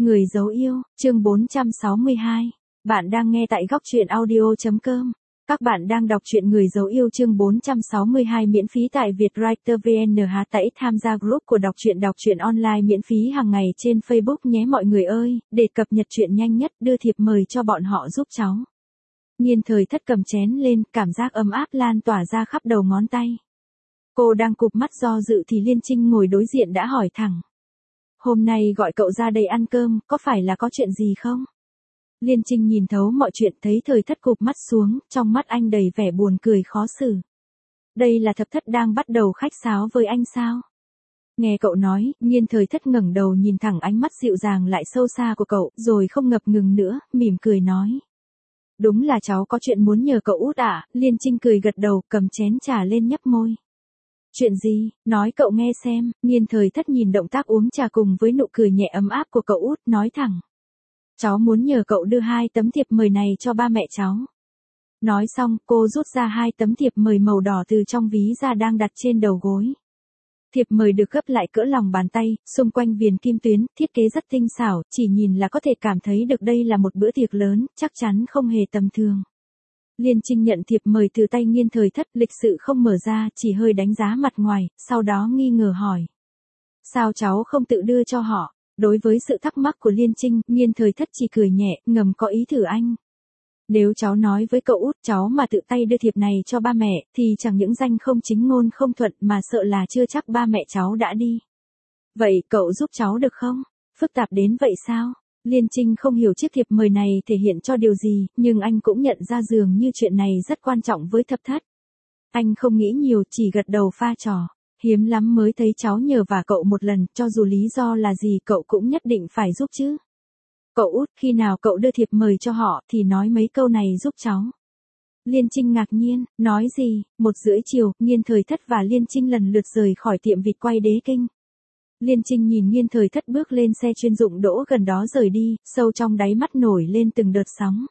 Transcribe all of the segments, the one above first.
Người dấu yêu, chương 462. Bạn đang nghe tại góc truyện audio.com. Các bạn đang đọc truyện Người dấu yêu chương 462 miễn phí tại Vietwriter VN. Hãy tham gia group của đọc truyện online miễn phí hàng ngày trên Facebook nhé mọi người ơi, để cập nhật truyện nhanh nhất đưa thiệp mời cho bọn họ giúp cháu. Nhiên Thời Thất cầm chén lên, cảm giác ấm áp lan tỏa ra khắp đầu ngón tay. Cô đang cụp mắt do dự thì Liên Trinh ngồi đối diện đã hỏi thẳng. Hôm nay gọi cậu ra đây ăn cơm, có phải là có chuyện gì không? Liên Trinh nhìn thấu mọi chuyện, thấy Thời Thất cụp mắt xuống, trong mắt anh đầy vẻ buồn cười khó xử. Đây là Thập Thất đang bắt đầu khách sáo với anh sao? Nghe cậu nói, Nhiên Thời Thất ngẩng đầu nhìn thẳng ánh mắt dịu dàng lại sâu xa của cậu, rồi không ngập ngừng nữa, mỉm cười nói. Đúng là cháu có chuyện muốn nhờ cậu út ạ. Liên Trinh cười gật đầu, cầm chén trà lên nhấp môi. Chuyện gì, nói cậu nghe xem. Nhiên Thời Thất nhìn động tác uống trà cùng với nụ cười nhẹ ấm áp của cậu út, nói thẳng. Cháu muốn nhờ cậu đưa 2 tấm thiệp mời này cho ba mẹ cháu. Nói xong, cô rút ra 2 tấm thiệp mời màu đỏ từ trong ví ra đang đặt trên đầu gối. Thiệp mời được gấp lại cỡ lòng bàn tay, xung quanh viền kim tuyến, thiết kế rất tinh xảo, chỉ nhìn là có thể cảm thấy được đây là một bữa tiệc lớn, chắc chắn không hề tầm thường. Liên Trinh nhận thiệp mời từ tay Nhiên Thời Thất, lịch sự không mở ra, chỉ hơi đánh giá mặt ngoài, sau đó nghi ngờ hỏi. Sao cháu không tự đưa cho họ? Đối với sự thắc mắc của Liên Trinh, Nhiên Thời Thất chỉ cười nhẹ, ngầm có ý thử anh. Nếu cháu nói với cậu út cháu mà tự tay đưa thiệp này cho ba mẹ, thì chẳng những danh không chính ngôn không thuận mà sợ là chưa chắc ba mẹ cháu đã đi. Vậy cậu giúp cháu được không? Phức tạp đến vậy sao? Liên Trinh không hiểu chiếc thiệp mời này thể hiện cho điều gì, nhưng anh cũng nhận ra dường như chuyện này rất quan trọng với Thập Thất. Anh không nghĩ nhiều, chỉ gật đầu pha trò. Hiếm lắm mới thấy cháu nhờ vả cậu một lần, cho dù lý do là gì cậu cũng nhất định phải giúp chứ. Cậu út, khi nào cậu đưa thiệp mời cho họ thì nói mấy câu này giúp cháu. Liên Trinh ngạc nhiên, nói gì? 1:30 chiều, Nhiên Thời Thất và Liên Trinh lần lượt rời khỏi tiệm vịt quay Đế Kinh. Liên Trinh nhìn Nhiên Thời Thất bước lên xe chuyên dụng đỗ gần đó rời đi, sâu trong đáy mắt nổi lên từng đợt sóng.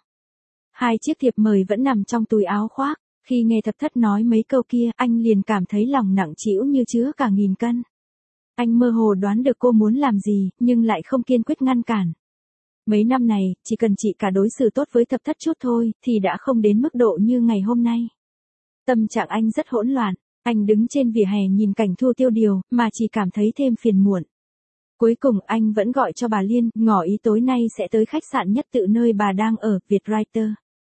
2 chiếc thiệp mời vẫn nằm trong túi áo khoác, khi nghe Thập Thất nói mấy câu kia, anh liền cảm thấy lòng nặng trĩu như chứa cả 1000 cân. Anh mơ hồ đoán được cô muốn làm gì, nhưng lại không kiên quyết ngăn cản. Mấy năm này, chỉ cần chị cả đối xử tốt với Thập Thất chút thôi, thì đã không đến mức độ như ngày hôm nay. Tâm trạng anh rất hỗn loạn. Anh đứng trên vỉa hè nhìn cảnh thu tiêu điều, mà chỉ cảm thấy thêm phiền muộn. Cuối cùng anh vẫn gọi cho bà Liên, ngỏ ý tối nay sẽ tới khách sạn Nhất Tự nơi bà đang ở, Vietwriter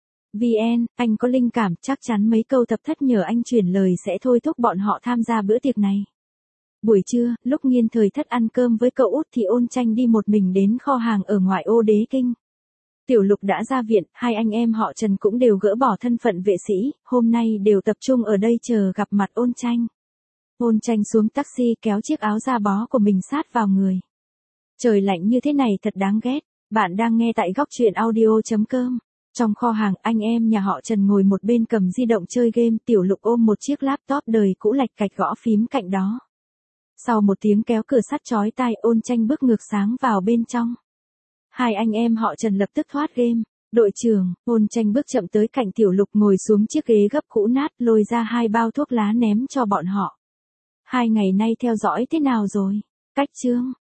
VN. Anh có linh cảm chắc chắn mấy câu Thập Thất nhờ anh chuyển lời sẽ thôi thúc bọn họ tham gia bữa tiệc này. Buổi trưa, lúc Nhiên Thời Thất ăn cơm với cậu út thì Ôn Tranh đi một mình đến kho hàng ở ngoại ô Đế Kinh. Tiểu Lục đã ra viện, 2 anh em họ Trần cũng đều gỡ bỏ thân phận vệ sĩ, hôm nay đều tập trung ở đây chờ gặp mặt Ôn Tranh. Ôn Tranh xuống taxi kéo chiếc áo da bó của mình sát vào người. Trời lạnh như thế này thật đáng ghét. Bạn đang nghe tại góc truyện audio.com. Trong kho hàng, anh em nhà họ Trần ngồi một bên cầm di động chơi game, Tiểu Lục ôm một chiếc laptop đời cũ lạch cạch gõ phím cạnh đó. Sau một tiếng kéo cửa sắt chói tai, Ôn Tranh bước ngược sáng vào bên trong. 2 anh em họ Trần lập tức thoát game. Đội trưởng, Ôn Tranh bước chậm tới cạnh Tiểu Lục ngồi xuống chiếc ghế gấp cũ nát, lôi ra 2 bao thuốc lá ném cho bọn họ. 2 ngày nay theo dõi thế nào rồi? Cách chương.